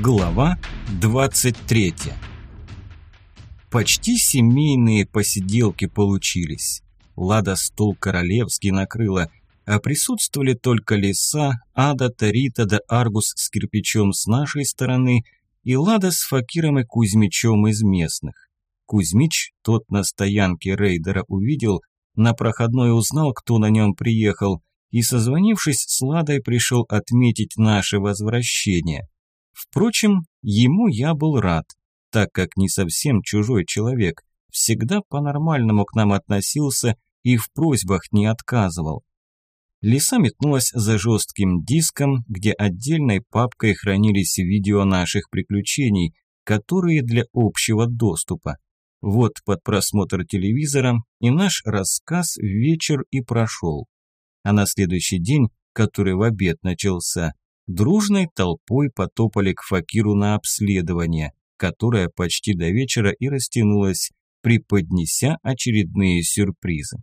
Глава 23. Почти семейные посиделки получились. Лада стол королевский накрыла, а присутствовали только Лиса, Ада, Тарита да Аргус с кирпичом с нашей стороны и Лада с Факиром и Кузьмичом из местных. Кузьмич тот на стоянке рейдера увидел, на проходной узнал, кто на нем приехал, и, созвонившись с Ладой, пришел отметить наше возвращение. Впрочем, ему я был рад, так как не совсем чужой человек, всегда по-нормальному к нам относился и в просьбах не отказывал. Лиса метнулась за жестким диском, где отдельной папкой хранились видео наших приключений, которые для общего доступа. Вот под просмотр телевизора и наш рассказ вечер и прошел. А на следующий день, который в обед начался, дружной толпой потопали к Факиру на обследование, которое почти до вечера и растянулось, преподнеся очередные сюрпризы.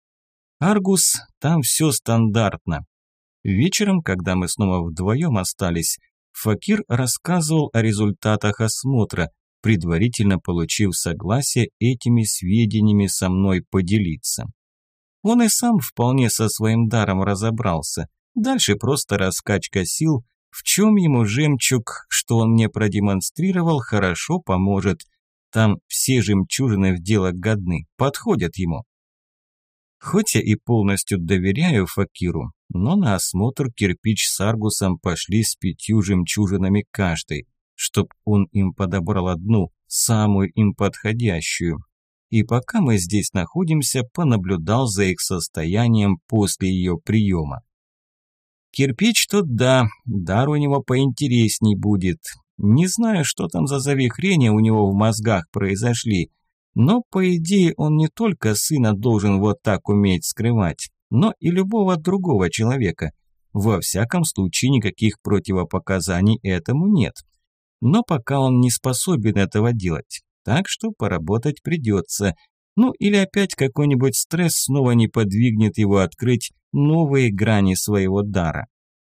Аргус, там все стандартно. Вечером, когда мы снова вдвоем остались, Факир рассказывал о результатах осмотра, предварительно получив согласие этими сведениями со мной поделиться. Он и сам вполне со своим даром разобрался. Дальше просто раскачка сил, в чем ему жемчуг, что он мне продемонстрировал, хорошо поможет. Там все жемчужины в дело годны, подходят ему. Хоть я и полностью доверяю Факиру, но на осмотр Кирпич с Аргусом пошли с 5 жемчужинами каждой, чтоб он им подобрал одну, самую им подходящую. И пока мы здесь находимся, понаблюдал за их состоянием после ее приема. Кирпич тот да, дар у него поинтересней будет. Не знаю, что там за завихрения у него в мозгах произошли, но по идее он не только сына должен вот так уметь скрывать, но и любого другого человека. Во всяком случае никаких противопоказаний этому нет. Но пока он не способен этого делать, так что поработать придется. Ну или опять какой-нибудь стресс снова не подвигнет его открыть новые грани своего дара.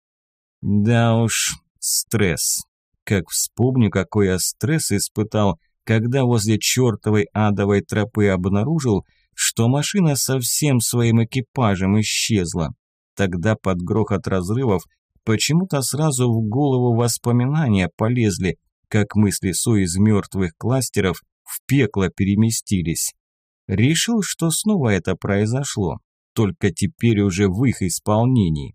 Да уж, стресс. Как вспомню, какой я стресс испытал, когда возле чертовой адовой тропы обнаружил, что машина со всем своим экипажем исчезла. Тогда под грохот разрывов почему-то сразу в голову воспоминания полезли, как мы с Лисой из мертвых кластеров в пекло переместились. Решил, что снова это произошло, только теперь уже в их исполнении.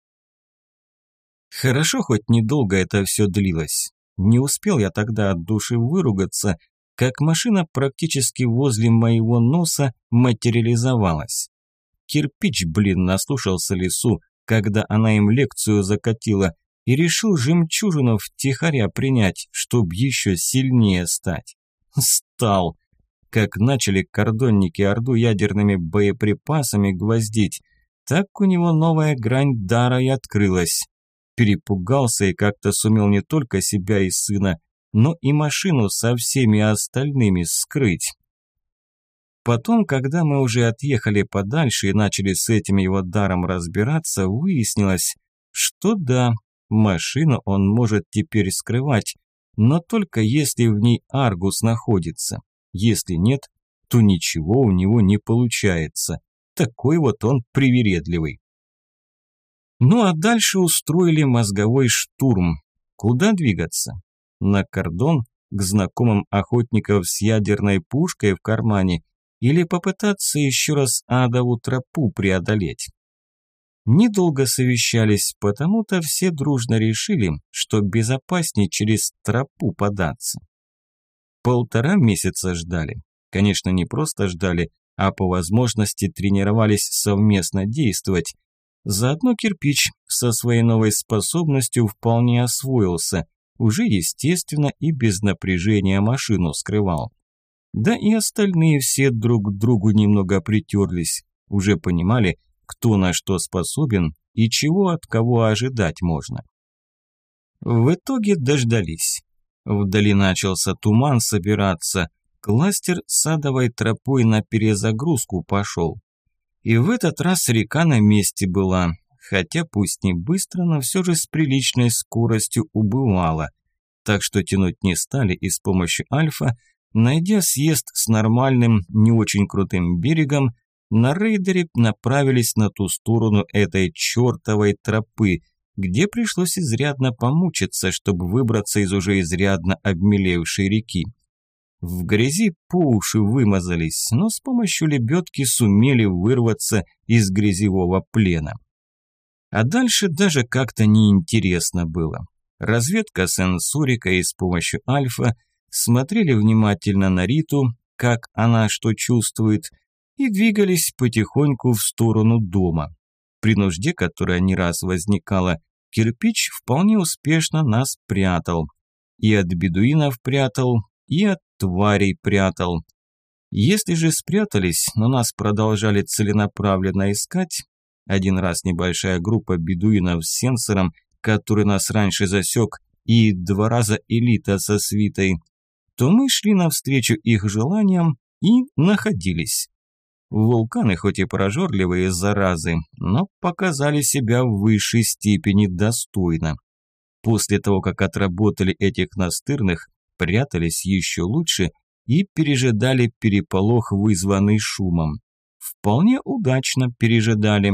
Хорошо, хоть недолго это все длилось. Не успел я тогда от души выругаться, как машина практически возле моего носа материализовалась. Кирпич, наслушался Лису, когда она им лекцию закатила, и решил жемчужину втихаря принять, чтоб еще сильнее стать. Стал. Как начали кордонники Орду ядерными боеприпасами гвоздить, так у него новая грань дара и открылась. Перепугался и как-то сумел не только себя и сына, но и машину со всеми остальными скрыть. Потом, когда мы уже отъехали подальше и начали с этим его даром разбираться, выяснилось, что да, машину он может теперь скрывать, но только если в ней Аргус находится. Если нет, то ничего у него не получается. Такой вот он привередливый. Ну а дальше устроили мозговой штурм. Куда двигаться? На кордон, к знакомым охотникам с ядерной пушкой в кармане, или попытаться еще раз адову тропу преодолеть? Недолго совещались, потому-то все дружно решили, что безопаснее через тропу податься. 1,5 месяца ждали. Конечно, не просто ждали, а по возможности тренировались совместно действовать. Заодно Кирпич со своей новой способностью вполне освоился, уже естественно и без напряжения машину скрывал. Да и остальные все друг к другу немного притерлись, уже понимали, кто на что способен и чего от кого ожидать можно. В итоге дождались. Вдали начался туман собираться, кластер садовой тропой на перезагрузку пошел. И в этот раз река на месте была, хотя пусть не быстро, но все же с приличной скоростью убывала. так что тянуть не стали и с помощью Альфа, найдя съезд с нормальным, не очень крутым берегом, на рейдере направились на ту сторону этой чертовой тропы, где пришлось изрядно помучиться, чтобы выбраться из уже изрядно обмелевшей реки. В грязи по уши вымазались, но с помощью лебедки сумели вырваться из грязевого плена. А дальше даже как-то неинтересно было. Разведка сенсорика и с помощью Альфа смотрели внимательно на Риту, как она что чувствует, и двигались потихоньку в сторону дома. При нужде, которая не раз возникала, кирпич вполне успешно нас прятал. И от бедуинов прятал, и от тварей прятал. Если же спрятались, но нас продолжали целенаправленно искать, один раз небольшая группа бедуинов с сенсором, который нас раньше засек, и 2 раза элита со свитой, то мы шли навстречу их желаниям и находились. Вулканы, хоть и прожорливые заразы, но показали себя в высшей степени достойно. После того, как отработали этих настырных, прятались еще лучше и пережидали переполох, вызванный шумом. Вполне удачно пережидали.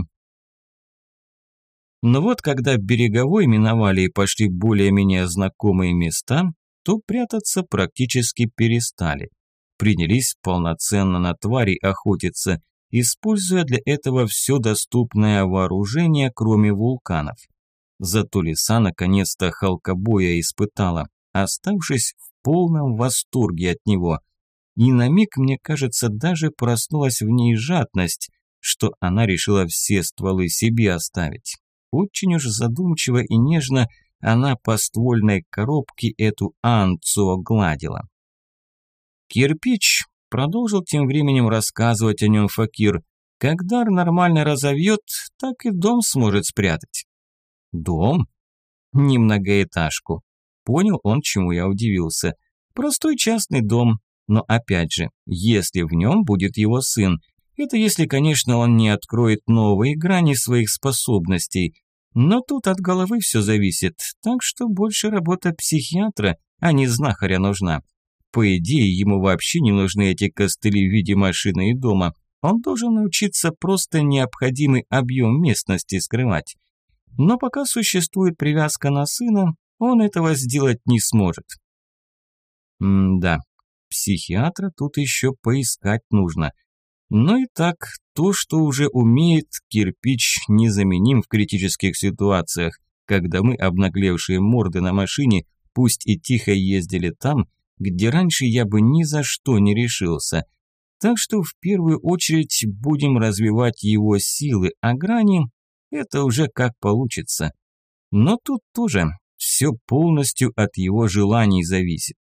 Но вот когда береговой миновали и пошли более-менее знакомые места, то прятаться практически перестали. Принялись полноценно на тварей охотиться, используя для этого все доступное вооружение, кроме вулканов. Зато лиса наконец-то халкобоя испытала, оставшись в полном восторге от него. И на миг, мне кажется, даже проснулась в ней жадность, что она решила все стволы себе оставить. Очень уж задумчиво и нежно она по ствольной коробке эту анцу гладила. Кирпич продолжил тем временем рассказывать о нем Факир. Как дар нормально разовьет, так и дом сможет спрятать. Дом? Не многоэтажку. Понял он, чему я удивился. Простой частный дом, но опять же, если в нем будет его сын, это если, конечно, он не откроет новые грани своих способностей. Но тут от головы все зависит, так что больше работа психиатра, а не знахаря нужна. По идее, ему вообще не нужны эти костыли в виде машины и дома. Он должен научиться просто необходимый объем местности скрывать. Но пока существует привязка на сына, он этого сделать не сможет. Да, психиатра тут еще поискать нужно. Но и так, то, что уже умеет, кирпич незаменим в критических ситуациях, когда мы, обнаглевшие морды на машине, пусть и тихо ездили там, где раньше я бы ни за что не решился. Так что в первую очередь будем развивать его силы, а грани – это уже как получится. Но тут тоже все полностью от его желаний зависит.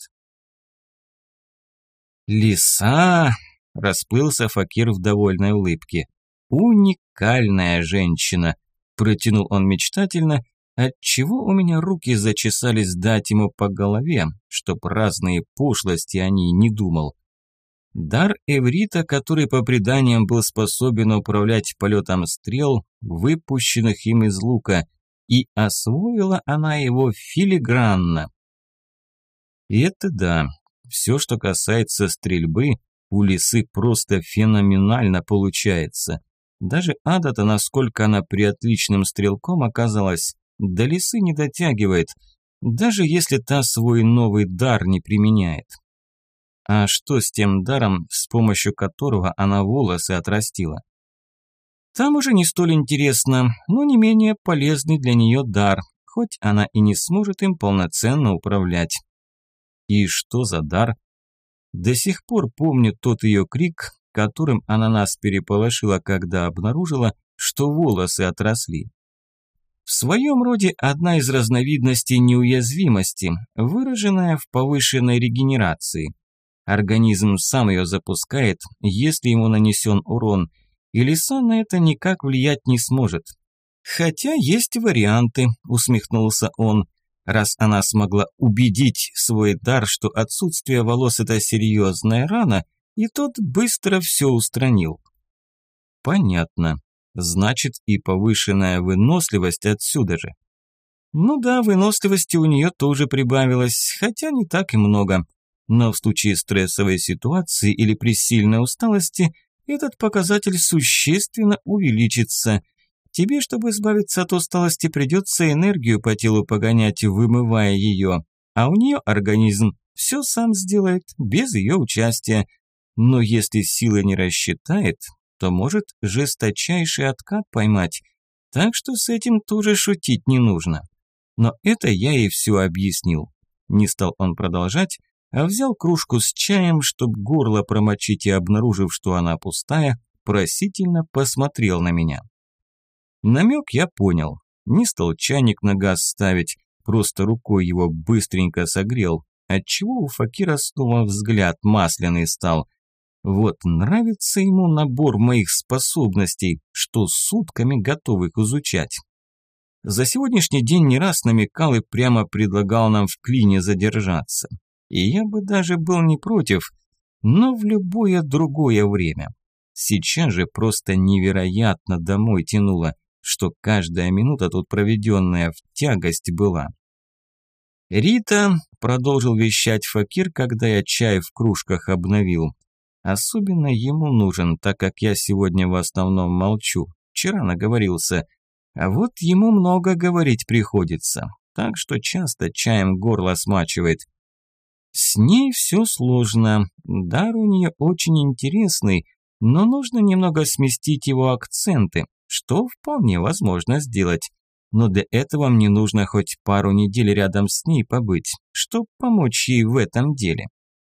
«Лиса!» – расплылся Факир в довольной улыбке. «Уникальная женщина!» – протянул он мечтательно, отчего у меня руки зачесались дать ему по голове, чтоб разные пошлости о ней не думал. Дар эврита, который по преданиям был способен управлять полетом стрел, выпущенных им из лука, и освоила она его филигранно. И это да, все, что касается стрельбы, у лисы просто феноменально получается. Даже Ада-то, насколько она приотличным стрелком оказалась, до лисы не дотягивает, даже если та свой новый дар не применяет. А что с тем даром, с помощью которого она волосы отрастила? Там уже не столь интересно, но не менее полезный для нее дар, хоть она и не сможет им полноценно управлять. И что за дар? До сих пор помню тот ее крик, которым она нас переполошила, когда обнаружила, что волосы отросли. В своем роде одна из разновидностей неуязвимости, выраженная в повышенной регенерации. Организм сам ее запускает, если ему нанесен урон, и лиса на это никак влиять не сможет. «Хотя есть варианты», – усмехнулся он, раз она смогла убедить свой дар, что отсутствие волос – это серьезная рана, и тот быстро все устранил. Понятно. Значит, и повышенная выносливость отсюда же. Ну да, выносливости у нее тоже прибавилось, хотя не так и много. Но в случае стрессовой ситуации или при сильной усталости этот показатель существенно увеличится. Тебе, чтобы избавиться от усталости, придется энергию по телу погонять, вымывая ее. А у нее организм все сам сделает, без ее участия. Но если силы не рассчитает, то может жесточайший откат поймать. Так что с этим тоже шутить не нужно. Но это я ей все объяснил. Не стал он продолжать, а взял кружку с чаем, чтоб горло промочить, и, обнаружив, что она пустая, просительно посмотрел на меня. Намек я понял. Не стал чайник на газ ставить, просто рукой его быстренько согрел, отчего у Факира снова взгляд масляный стал. Вот нравится ему набор моих способностей, что сутками готов их изучать. За сегодняшний день не раз намекал и прямо предлагал нам в клине задержаться. И я бы даже был не против, но в любое другое время. Сейчас же просто невероятно домой тянуло, что каждая минута тут проведенная в тягость была. «Рита», – продолжил вещать Факир, когда я чай в кружках обновил. «Особенно ему нужен, так как я сегодня в основном молчу. Вчера наговорился. А вот ему много говорить приходится, так что часто чаем горло смачивает. С ней все сложно, дар у нее очень интересный, но нужно немного сместить его акценты, что вполне возможно сделать. Но для этого мне нужно хоть пару недель рядом с ней побыть, чтобы помочь ей в этом деле».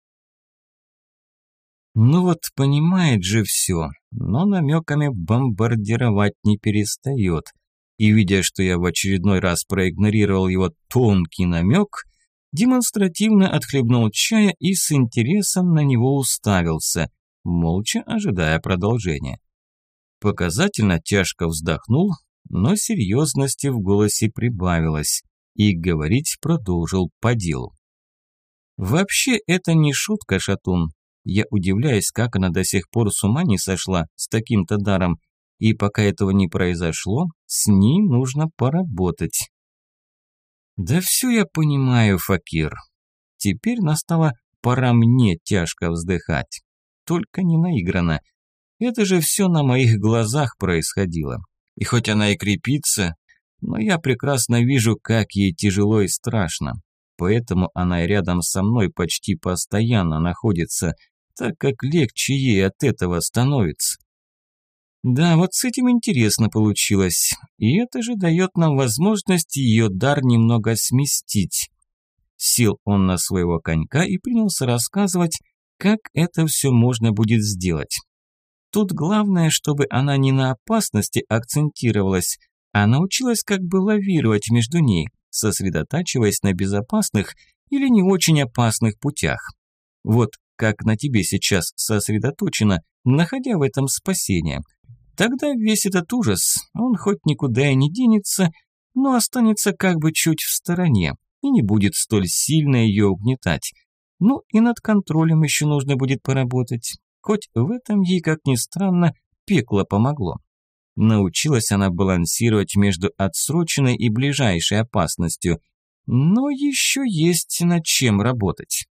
Ну вот понимает же все, но намеками бомбардировать не перестает. И видя, что я в очередной раз проигнорировал его тонкий намек, демонстративно отхлебнул чая и с интересом на него уставился, молча ожидая продолжения. Показательно тяжко вздохнул, но серьезности в голосе прибавилось, и говорить продолжил по делу. «Вообще это не шутка, Шатун. Я удивляюсь, как она до сих пор с ума не сошла с таким-то даром, и пока этого не произошло, с ней нужно поработать». «Да все я понимаю, Факир. Теперь настала пора мне тяжко вздыхать. Только не наигранно. Это же все на моих глазах происходило. И хоть она и крепится, но я прекрасно вижу, как ей тяжело и страшно. Поэтому она и рядом со мной почти постоянно находится, так как легче ей от этого становится. Да, вот с этим интересно получилось, и это же дает нам возможность ее дар немного сместить». Сел он на своего конька и принялся рассказывать, как это все можно будет сделать. Тут главное, чтобы она не на опасности акцентировалась, а научилась как бы лавировать между ней, сосредотачиваясь на безопасных или не очень опасных путях. Вот как на тебе сейчас сосредоточено, находя в этом спасение. Тогда весь этот ужас, он хоть никуда и не денется, но останется как бы чуть в стороне и не будет столь сильно ее угнетать. Ну и над контролем еще нужно будет поработать. Хоть в этом ей, как ни странно, пекло помогло. Научилась она балансировать между отсроченной и ближайшей опасностью, но еще есть над чем работать.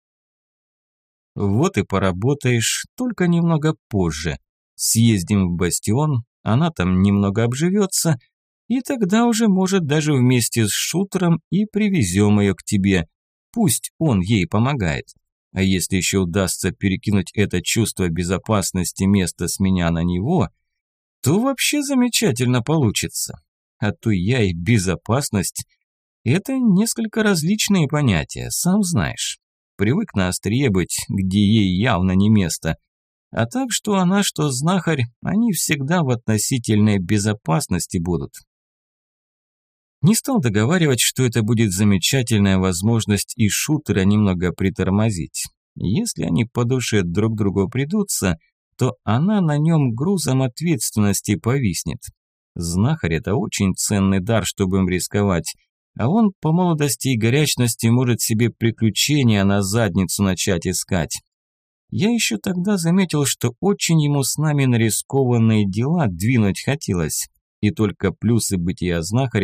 Вот и поработаешь, только немного позже. Съездим в бастион, она там немного обживется, и тогда уже, может, даже вместе с шутером и привезем ее к тебе. Пусть он ей помогает. А если еще удастся перекинуть это чувство безопасности места с меня на него, то вообще замечательно получится. А то я и безопасность – это несколько различные понятия, сам знаешь. Привык на острие быть, где ей явно не место. А так, что она, что знахарь, они всегда в относительной безопасности будут. Не стал договаривать, что это будет замечательная возможность и шутера немного притормозить. Если они по душе друг другу придутся, то она на нем грузом ответственности повиснет. Знахарь – это очень ценный дар, чтобы им рисковать, а он по молодости и горячности может себе приключения на задницу начать искать. Я еще тогда заметил, что очень ему с нами на рискованные дела двинуть хотелось, и только плюсы бытия знахарем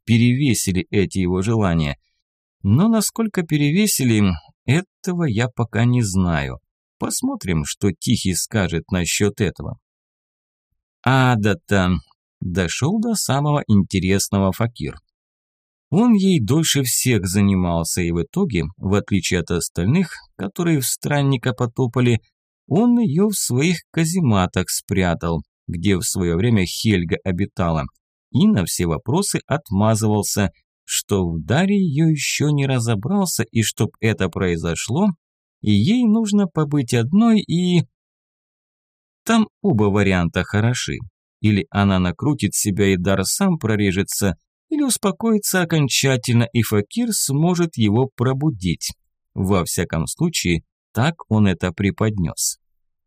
перевесили эти его желания. Но насколько перевесили, этого я пока не знаю. Посмотрим, что Тихий скажет насчет этого. Ада-то дошел до самого интересного Факир. Он ей дольше всех занимался, и в итоге, в отличие от остальных, которые в странника потопали, он ее в своих казематах спрятал, где в свое время Хельга обитала, и на все вопросы отмазывался, что в Даре ее еще не разобрался, и чтоб это произошло, и ей нужно побыть одной, и... Там оба варианта хороши. Или она накрутит себя, и Дар сам прорежется, или успокоится окончательно, и Факир сможет его пробудить. Во всяком случае, так он это преподнес.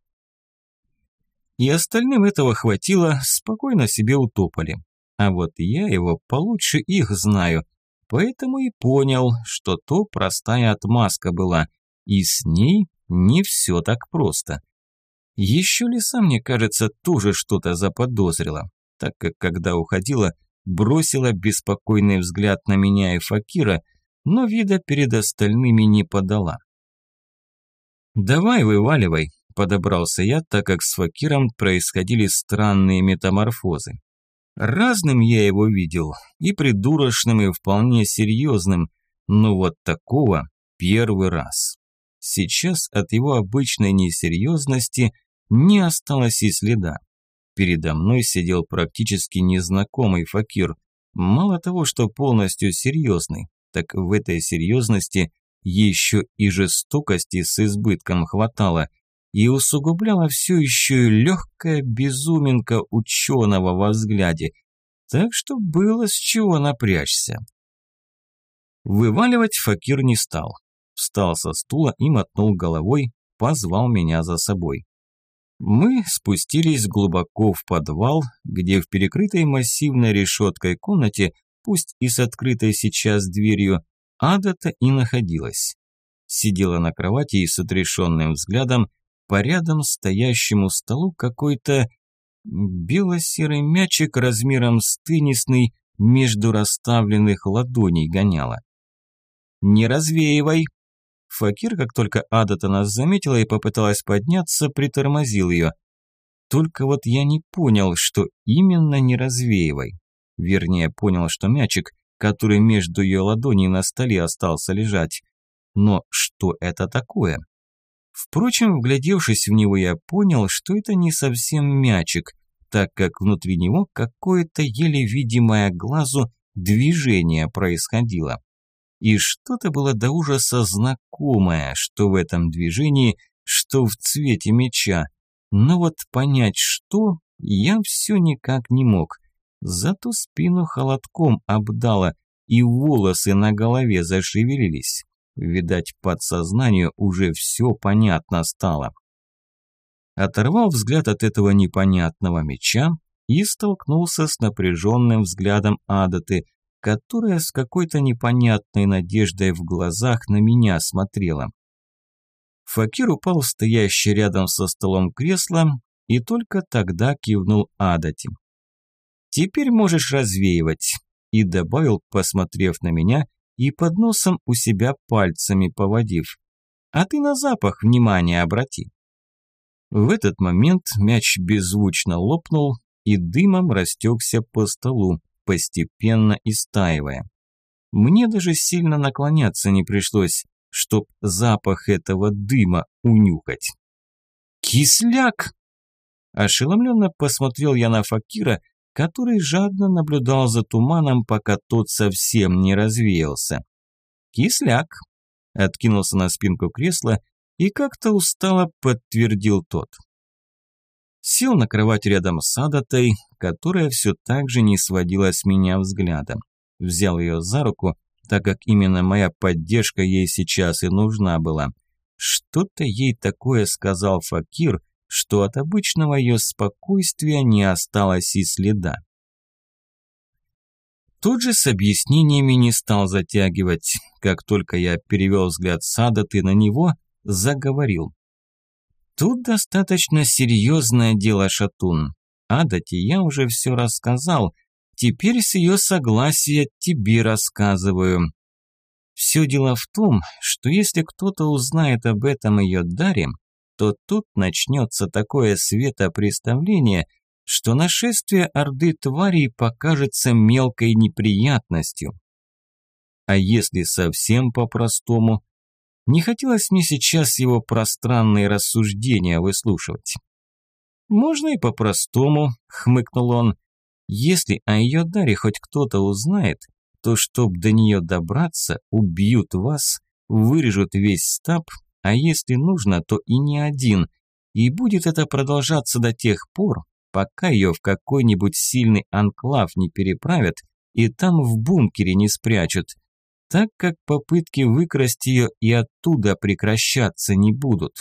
И остальным этого хватило, спокойно себе утопали. А вот я его получше их знаю, поэтому и понял, что то простая отмазка была, и с ней не все так просто. Еще Лиса, мне кажется, тоже что-то заподозрила, так как когда уходила, бросила беспокойный взгляд на меня и Факира, но вида перед остальными не подала. «Давай, вываливай», – подобрался я, так как с Факиром происходили странные метаморфозы. Разным я его видел, и придурочным, и вполне серьезным, но вот такого первый раз. Сейчас от его обычной несерьезности не осталось и следа. Передо мной сидел практически незнакомый Факир. Мало того, что полностью серьезный, так в этой серьезности еще и жестокости с избытком хватало, и усугубляла все еще и легкая безуминка ученого во взгляде, так что было с чего напрячься. Вываливать Факир не стал. Встал со стула и мотнул головой, позвал меня за собой. Мы спустились глубоко в подвал, где в перекрытой массивной решеткой комнате, пусть и с открытой сейчас дверью, Ада-то и находилась. Сидела на кровати и с отрешенным взглядом по рядом стоящему столу какой-то бело-серый мячик размером с теннисный между расставленных ладоней гоняла. «Не развеивай!» Факир, как только Ада-то нас заметила и попыталась подняться, притормозил ее. Только вот я не понял, что именно не развеивай. Вернее, понял, что мячик, который между ее ладоней на столе остался лежать. Но что это такое? Впрочем, вглядевшись в него, я понял, что это не совсем мячик, так как внутри него какое-то еле видимое глазу движение происходило. И что-то было до ужаса знакомое, что в этом движении, что в цвете мяча. Но вот понять что, я все никак не мог. Зато спину холодком обдало, и волосы на голове зашевелились. Видать, подсознанию уже все понятно стало. Оторвал взгляд от этого непонятного мяча и столкнулся с напряженным взглядом Адаты, которая с какой-то непонятной надеждой в глазах на меня смотрела. Факир упал в стоящее рядом со столом кресло и только тогда кивнул Адате. «Теперь можешь развеивать», и добавил, посмотрев на меня и под носом у себя пальцами поводив. «А ты на запах внимание обрати». В этот момент мяч беззвучно лопнул и дымом растекся по столу, постепенно истаивая. Мне даже сильно наклоняться не пришлось, чтоб запах этого дыма унюхать. «Кисляк!» Ошеломленно посмотрел я на Факира, который жадно наблюдал за туманом, пока тот совсем не развеялся. «Кисляк!» Откинулся на спинку кресла и как-то устало подтвердил тот. Сел на кровать рядом с Адатой, которая все так же не сводила с меня взгляда. Взял ее за руку, так как именно моя поддержка ей сейчас и нужна была. Что-то ей такое сказал Факир, что от обычного ее спокойствия не осталось и следа. Тут же с объяснениями не стал затягивать. Как только я перевел взгляд с Адаты на него, заговорил. Тут достаточно серьезное дело, Шатун. Адате я уже все рассказал, Теперь с ее согласия тебе рассказываю. Все дело в том, что если кто-то узнает об этом ее даре, то тут начнется такое светопреставление, что нашествие орды тварей покажется мелкой неприятностью. А если совсем по-простому, не хотелось мне сейчас его пространные рассуждения выслушивать. «Можно и по-простому», – хмыкнул он. «Если о ее даре хоть кто-то узнает, то чтоб до нее добраться, убьют вас, вырежут весь стаб, а если нужно, то и не один, и будет это продолжаться до тех пор, пока ее в какой-нибудь сильный анклав не переправят и там в бункере не спрячут, так как попытки выкрасть ее и оттуда прекращаться не будут».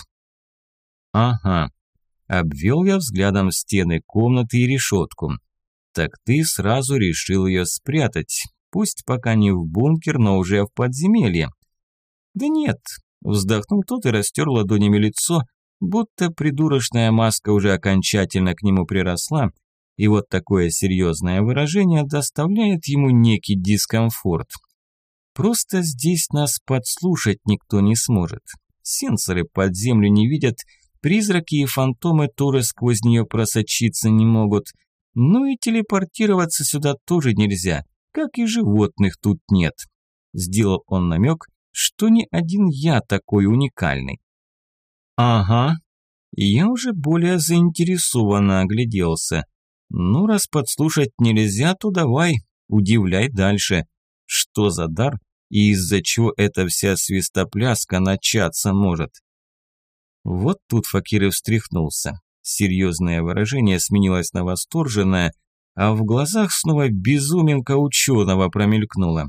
«Ага», – обвел я взглядом стены комнаты и решетку. «Так ты сразу решил ее спрятать, пусть пока не в бункер, но уже в подземелье». «Да нет», – вздохнул тот и растер ладонями лицо, будто придурочная маска уже окончательно к нему приросла, и вот такое серьезное выражение доставляет ему некий дискомфорт. «Просто здесь нас подслушать никто не сможет. Сенсоры под землю не видят, призраки и фантомы тоже сквозь нее просочиться не могут. Ну и телепортироваться сюда тоже нельзя, как и животных тут нет». Сделал он намек, что не один я такой уникальный. «Ага». Я уже более заинтересованно огляделся. «Ну, раз подслушать нельзя, то давай, удивляй дальше. Что за дар и из-за чего эта вся свистопляска начаться может?» Вот тут Факир и встряхнулся. Серьезное выражение сменилось на восторженное, а в глазах снова безуминка ученого промелькнула.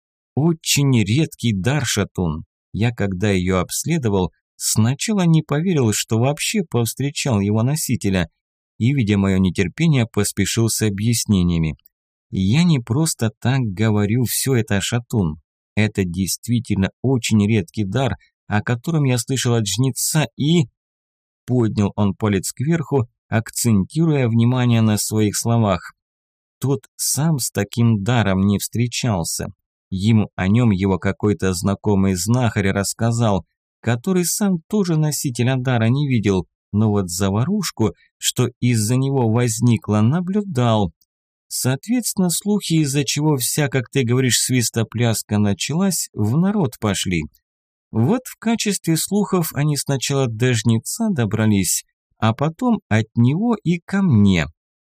«Очень редкий дар, Шатун. Я, когда ее обследовал, сначала не поверил, что вообще повстречал его носителя, и, видя мое нетерпение, поспешил с объяснениями. Я не просто так говорю все это, Шатун. Это действительно очень редкий дар, о котором я слышал от жнеца и...» Поднял он палец кверху, акцентируя внимание на своих словах. «Тот сам с таким даром не встречался. Ему о нем его какой-то знакомый знахарь рассказал, который сам тоже носителя дара не видел, но вот заварушку, что из-за него возникла, наблюдал. Соответственно, слухи, из-за чего вся, как ты говоришь, свистопляска началась, в народ пошли. Вот в качестве слухов они сначала до жнеца добрались, а потом от него и ко мне».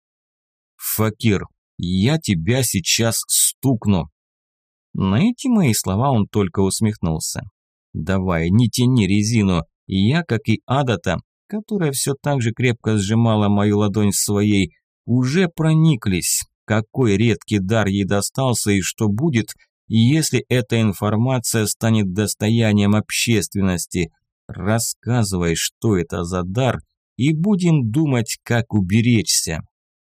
«Факир, я тебя сейчас стукну». На эти мои слова он только усмехнулся. «Давай, не тяни резину, я, как и Адата, которая все так же крепко сжимала мою ладонь своей, уже прониклись, какой редкий дар ей достался и что будет, если эта информация станет достоянием общественности. Рассказывай, что это за дар, и будем думать, как уберечься».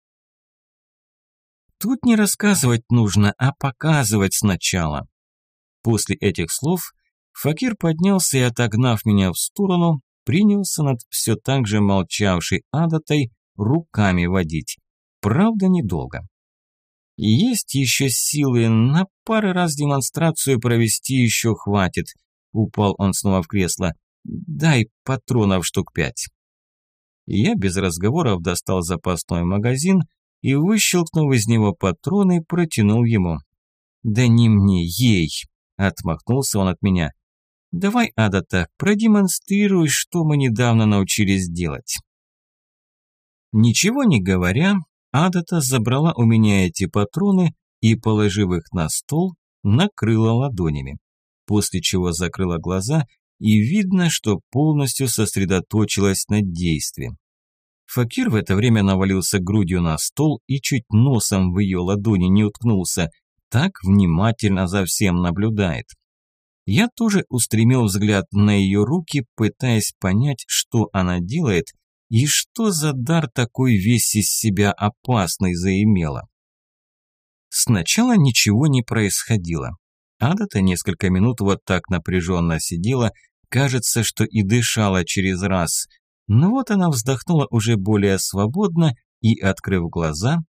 «Тут не рассказывать нужно, а показывать сначала». После этих слов Факир поднялся и, отогнав меня в сторону, принялся над все так же молчавшей Адатой руками водить. Правда, недолго. «Есть еще силы, на пару раз демонстрацию провести еще хватит». Упал он снова в кресло. «Дай патронов штук 5». Я без разговоров достал запасной магазин и, выщелкнув из него патроны, протянул ему. «Да не мне, ей!» – отмахнулся он от меня. «Давай, Адата, продемонстрируй, что мы недавно научились делать». Ничего не говоря, Адата забрала у меня эти патроны и, положив их на стол, накрыла ладонями, после чего закрыла глаза, и видно, что полностью сосредоточилась на действии. Факир в это время навалился грудью на стол и чуть носом в ее ладони не уткнулся, так внимательно за всем наблюдает. Я тоже устремил взгляд на ее руки, пытаясь понять, что она делает и что за дар такой весь из себя опасный заимела. Сначала ничего не происходило. Адата несколько минут вот так напряженно сидела, кажется, что и дышала через раз. Но вот она вздохнула уже более свободно и, открыв глаза,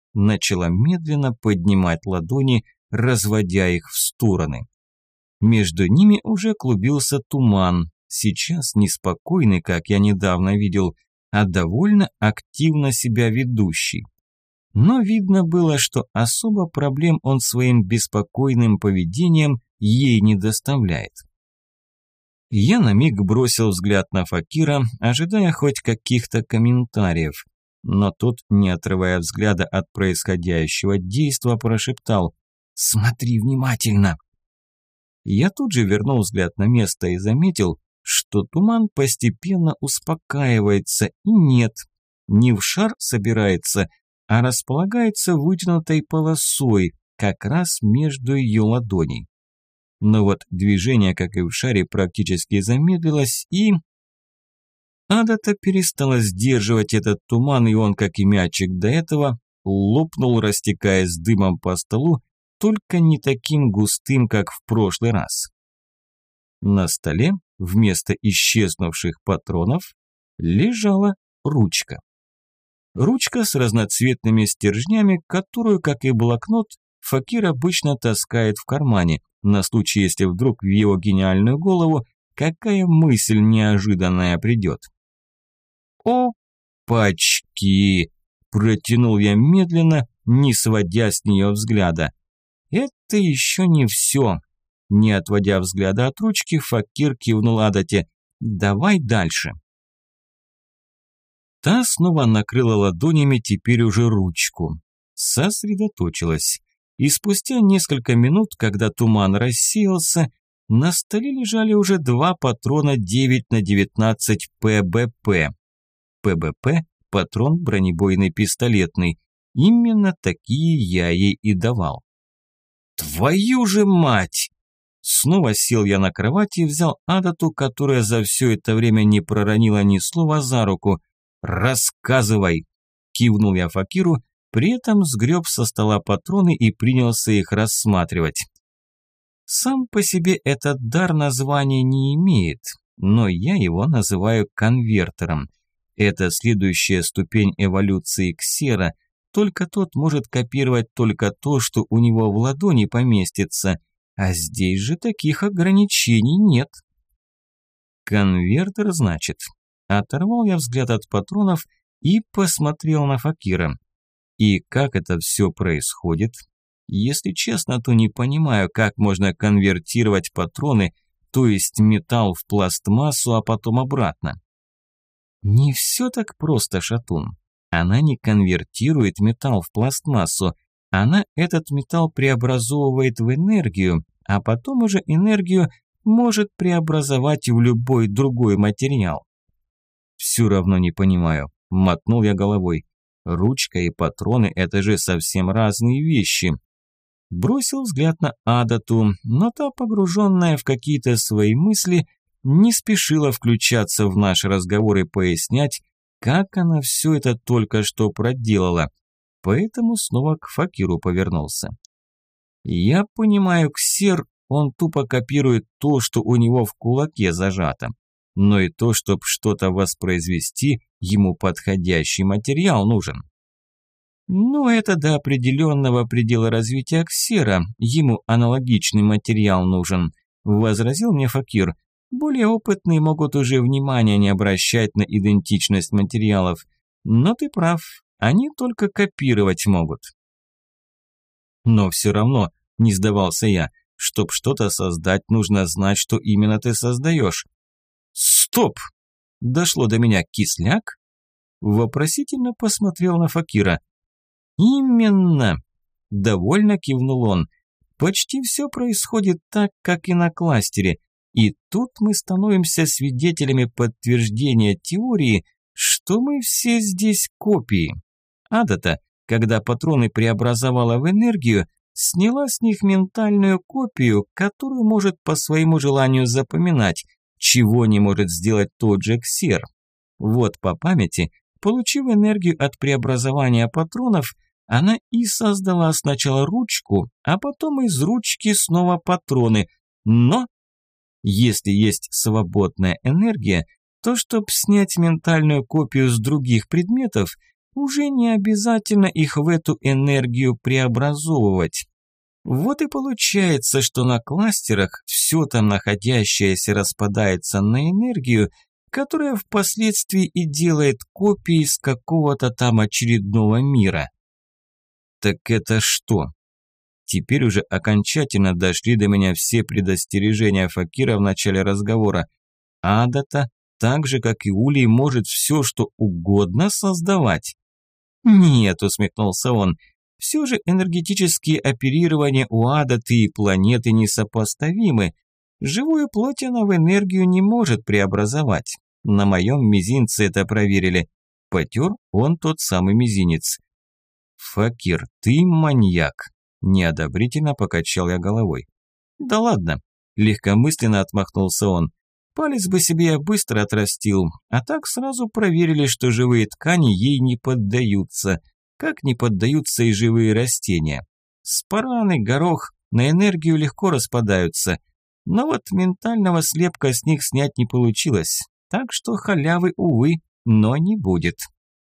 начала медленно поднимать ладони, разводя их в стороны. Между ними уже клубился туман, сейчас неспокойный, как я недавно видел, а довольно активно себя ведущий. Но видно было, что особо проблем он своим беспокойным поведением ей не доставляет. Я на миг бросил взгляд на Факира, ожидая хоть каких-то комментариев, но тот, не отрывая взгляда от происходящего действа, прошептал: «Смотри внимательно!» Я тут же вернул взгляд на место и заметил, что туман постепенно успокаивается, и нет, не в шар собирается, а располагается вытянутой полосой, как раз между ее ладоней. Но вот движение, как и в шаре, практически замедлилось, и... Ада-то перестала сдерживать этот туман, и он, как и мячик до этого, лопнул, растекаясь дымом по столу, только не таким густым, как в прошлый раз. На столе вместо исчезнувших патронов лежала ручка. Ручка с разноцветными стержнями, которую, как и блокнот, Факир обычно таскает в кармане, на случай, если вдруг в его гениальную голову какая мысль неожиданная придет. «Опачки!» – протянул я медленно, не сводя с нее взгляда. «Это еще не все». Не отводя взгляда от ручки, Факир кивнул Адате. «Давай дальше». Та снова накрыла ладонями теперь уже ручку. Сосредоточилась. И спустя несколько минут, когда туман рассеялся, на столе лежали уже 2 патрона 9х19 ПБП. ПБП – патрон бронебойный пистолетный. Именно такие я ей и давал. «Твою же мать!» Снова сел я на кровати и взял Адату, которая за все это время не проронила ни слова, за руку. «Рассказывай!» – кивнул я Факиру, при этом сгреб со стола патроны и принялся их рассматривать. Сам по себе этот дар названия не имеет, но я его называю конвертером. Это следующая ступень эволюции ксера, только тот может копировать только то, что у него в ладони поместится, а здесь же таких ограничений нет. Конвертер, значит. Оторвал я взгляд от патронов и посмотрел на Факира. И как это все происходит? Если честно, то не понимаю, как можно конвертировать патроны, то есть металл в пластмассу, а потом обратно. Не все так просто, Шатун. Она не конвертирует металл в пластмассу, она этот металл преобразовывает в энергию, а потом уже энергию может преобразовать в любой другой материал. Все равно не понимаю, мотнул я головой. Ручка и патроны – это же совсем разные вещи. Бросил взгляд на Адату, но та, погруженная в какие-то свои мысли, не спешила включаться в наш разговор и пояснять, как она все это только что проделала, поэтому снова к Факиру повернулся. Я понимаю, ксер, он тупо копирует то, что у него в кулаке зажато, но и то, чтобы что-то воспроизвести, ему подходящий материал нужен. Ну, это до определенного предела развития ксера, ему аналогичный материал нужен, возразил мне Факир. Более опытные могут уже внимания не обращать на идентичность материалов. Но ты прав, они только копировать могут. Но все равно, не сдавался я, чтоб что-то создать, нужно знать, что именно ты создаешь. Стоп! Дошло до меня. Кисляк? Вопросительно посмотрел на Факира. Именно! Довольно кивнул он. Почти все происходит так, как и на кластере. И тут мы становимся свидетелями подтверждения теории, что мы все здесь копии. Адата, когда патроны преобразовала в энергию, сняла с них ментальную копию, которую может по своему желанию запоминать, чего не может сделать тот же ксер. Вот по памяти, получив энергию от преобразования патронов, она и создала сначала ручку, а потом из ручки снова патроны, но... Если есть свободная энергия, то чтобы снять ментальную копию с других предметов, уже не обязательно их в эту энергию преобразовывать. Вот и получается, что на кластерах все там находящееся распадается на энергию, которая впоследствии и делает копии из какого-то там очередного мира. Так это что? Теперь уже окончательно дошли до меня все предостережения Факира в начале разговора. Адата, так же как и Улей, может все, что угодно создавать. «Нет», – усмехнулся он, – «все же энергетические оперирования у Адаты и планеты несопоставимы. Живую плоть она в энергию не может преобразовать. На моем мизинце это проверили». Потер он тот самый мизинец. «Факир, ты маньяк», – неодобрительно покачал я головой. «Да ладно», – легкомысленно отмахнулся он. «Палец бы себе я быстро отрастил, а так сразу проверили, что живые ткани ей не поддаются, как не поддаются и живые растения. Спараны, горох на энергию легко распадаются, но вот ментального слепка с них снять не получилось, так что халявы, увы, но не будет».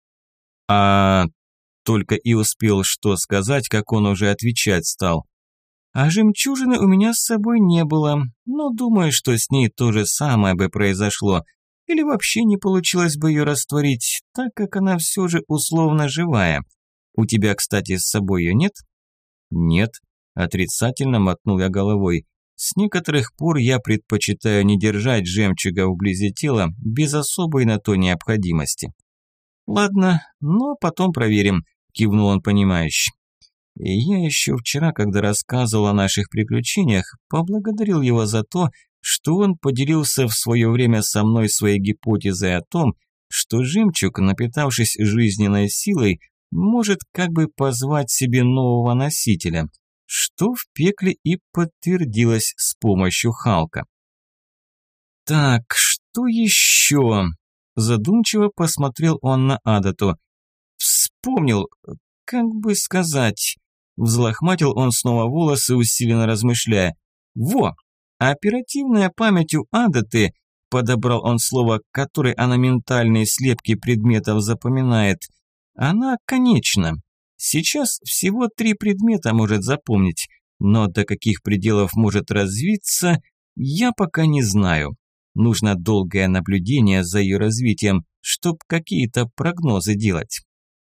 Только и успел что сказать, как он уже отвечать стал. «А жемчужины у меня с собой не было, но думаю, что с ней то же самое бы произошло. Или вообще не получилось бы ее растворить, так как она все же условно живая. У тебя, кстати, с собой ее нет?» «Нет», – отрицательно мотнул я головой. «С некоторых пор я предпочитаю не держать жемчуга вблизи тела без особой на то необходимости». «Ладно, но потом проверим», – кивнул он понимающе. И я еще вчера, когда рассказывал о наших приключениях, поблагодарил его за то, что он поделился в свое время со мной своей гипотезой о том, что жемчуг, напитавшись жизненной силой, может как бы позвать себе нового носителя, что в пекле и подтвердилось с помощью Халка. «Так, что еще?» – задумчиво посмотрел он на Адату. «Вспомнил, как бы сказать...» Взлохматил он снова волосы, усиленно размышляя. «Во! Оперативная память у Адаты», подобрал он слово, которое она ментальные слепки предметов запоминает, она конечна. Сейчас всего 3 предмета может запомнить, но до каких пределов может развиться, я пока не знаю. Нужно долгое наблюдение за ее развитием, чтоб какие-то прогнозы делать.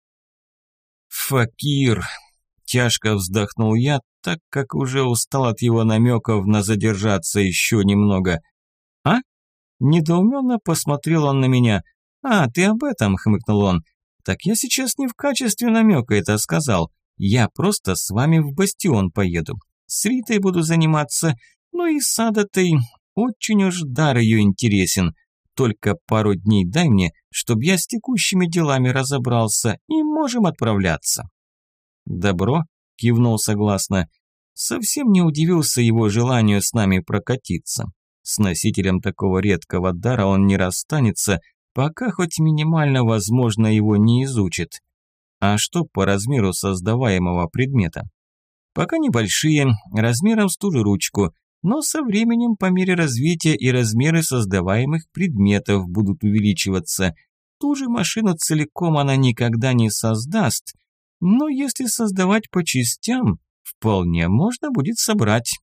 «Факир!» Тяжко вздохнул я, так как уже устал от его намеков на задержаться еще немного. «А?» Недоуменно посмотрел он на меня. «А, ты об этом?» – хмыкнул он. «Так я сейчас не в качестве намека это сказал. Я просто с вами в бастион поеду. С Ритой буду заниматься, ну и с Адатой. Очень уж дар ее интересен. Только пару дней дай мне, чтобы я с текущими делами разобрался, и можем отправляться». «Добро», – кивнул согласно. Совсем не удивился его желанию с нами прокатиться. С носителем такого редкого дара он не расстанется, пока хоть минимально возможно его не изучит. А что по размеру создаваемого предмета? Пока небольшие, размером с ту же ручку, но со временем по мере развития и размеры создаваемых предметов будут увеличиваться. Ту же машину целиком она никогда не создаст, но если создавать по частям, вполне можно будет собрать.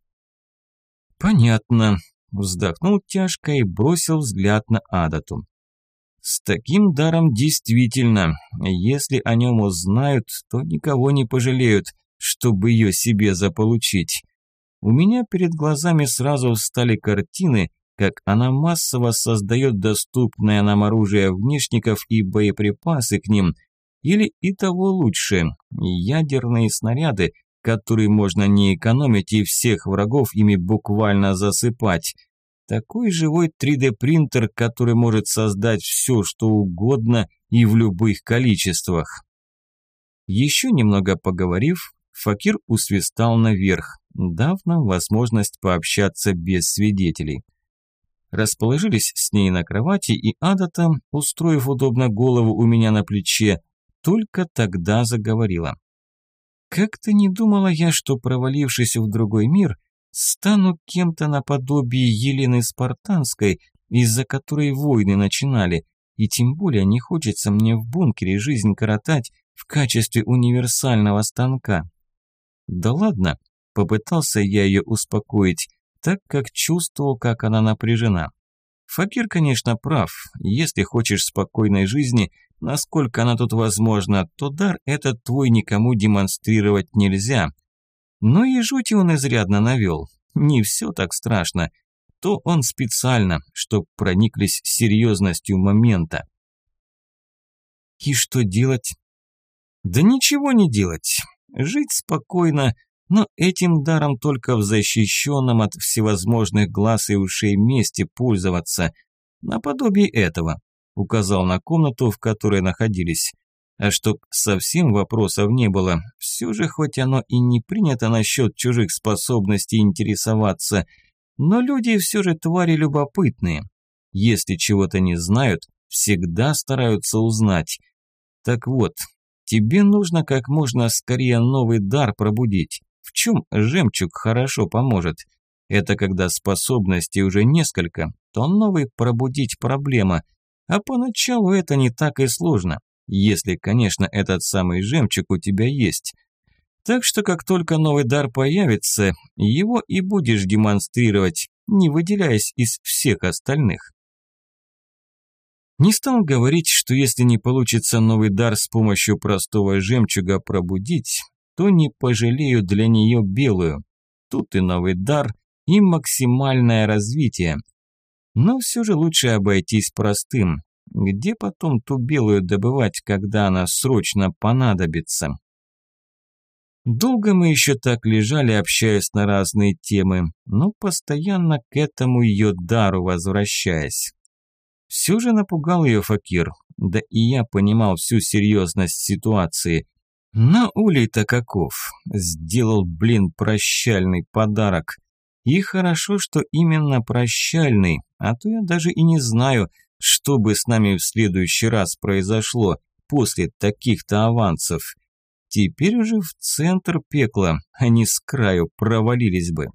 «Понятно», – вздохнул тяжко и бросил взгляд на Адату. «С таким даром действительно, если о нем узнают, то никого не пожалеют, чтобы ее себе заполучить. У меня перед глазами сразу встали картины, как она массово создает доступное нам оружие внешников и боеприпасы к ним, или и того лучше, ядерные снаряды, которые можно не экономить и всех врагов ими буквально засыпать. Такой живой 3D-принтер, который может создать все, что угодно и в любых количествах». Еще немного поговорив, Факир усвистал наверх, дав нам возможность пообщаться без свидетелей. Расположились с ней на кровати, и Адата, устроив удобно голову у меня на плече, только тогда заговорила. «Как-то не думала я, что, провалившись в другой мир, стану кем-то наподобие Елены Спартанской, из-за которой войны начинали, и тем более не хочется мне в бункере жизнь коротать в качестве универсального станка. Да ладно, попытался я ее успокоить, так как чувствовал, как она напряжена. Факир, конечно, прав. Если хочешь спокойной жизни, насколько она тут возможна, то дар этот твой никому демонстрировать нельзя. Но и жути он изрядно навел. Не все так страшно. То он специально, чтоб прониклись серьезностью момента. И что делать? Да ничего не делать. Жить спокойно, но этим даром только в защищенном от всевозможных глаз и ушей месте пользоваться. Наподобие этого, указал на комнату, в которой находились. А чтоб совсем вопросов не было, все же хоть оно и не принято насчет чужих способностей интересоваться, но люди все же твари любопытные. Если чего-то не знают, всегда стараются узнать. Так вот, тебе нужно как можно скорее новый дар пробудить. В чем жемчуг хорошо поможет? Это когда способностей уже несколько, то новый пробудить проблема. А поначалу это не так и сложно, если, конечно, этот самый жемчуг у тебя есть. Так что как только новый дар появится, его и будешь демонстрировать, не выделяясь из всех остальных. Не стал говорить, что если не получится новый дар с помощью простого жемчуга пробудить, то не пожалею для нее белую. Тут и новый дар, и максимальное развитие. Но все же лучше обойтись простым. Где потом ту белую добывать, когда она срочно понадобится? Долго мы еще так лежали, общаясь на разные темы, но постоянно к этому ее дару возвращаясь. Все же напугал ее Факир, да и я понимал всю серьезность ситуации. Но Улей-то каков, сделал, прощальный подарок. И хорошо, что именно прощальный, а то я даже и не знаю, что бы с нами в следующий раз произошло после таких-то авансов. Теперь уже в центр пекла, а не с краю провалились бы.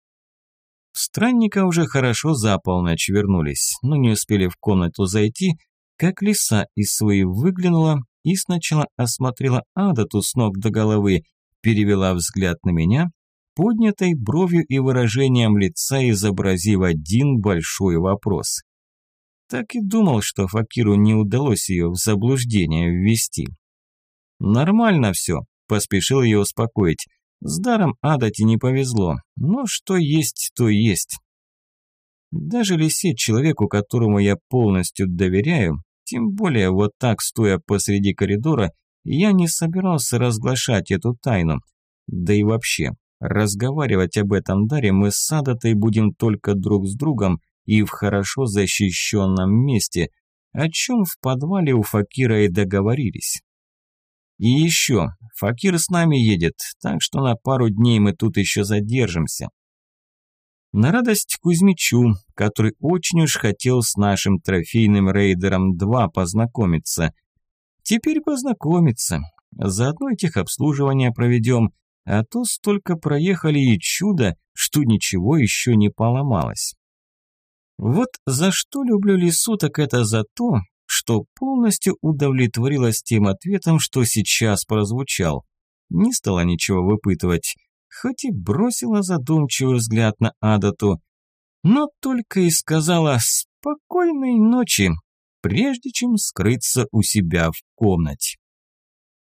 Странника уже хорошо за полночь вернулись, но не успели в комнату зайти, как лиса из своей выглянула и сначала осмотрела Адату с ног до головы, перевела взгляд на меня, поднятой бровью и выражением лица изобразив один большой вопрос. Так и думал, что Факиру не удалось ее в заблуждение ввести. «Нормально все», – поспешил ее успокоить. «С даром Адате не повезло, но что есть, то есть». Даже лисе, человеку, которому я полностью доверяю, тем более вот так, стоя посреди коридора, я не собирался разглашать эту тайну. Да и вообще, разговаривать об этом даре мы с Адатой будем только друг с другом и в хорошо защищенном месте, о чем в подвале у Факира и договорились. И еще, Факир с нами едет, так что на пару дней мы тут еще задержимся. На радость Кузьмичу, который очень уж хотел с нашим трофейным рейдером 2 познакомиться. Теперь познакомиться, заодно и техобслуживание проведем, а то столько проехали и чудо, что ничего еще не поломалось. Вот за что люблю лису, так это за то, что полностью удовлетворилась тем ответом, что сейчас прозвучал. Не стала ничего выпытывать, хоть и бросила задумчивый взгляд на Адату, но только и сказала «спокойной ночи», прежде чем скрыться у себя в комнате.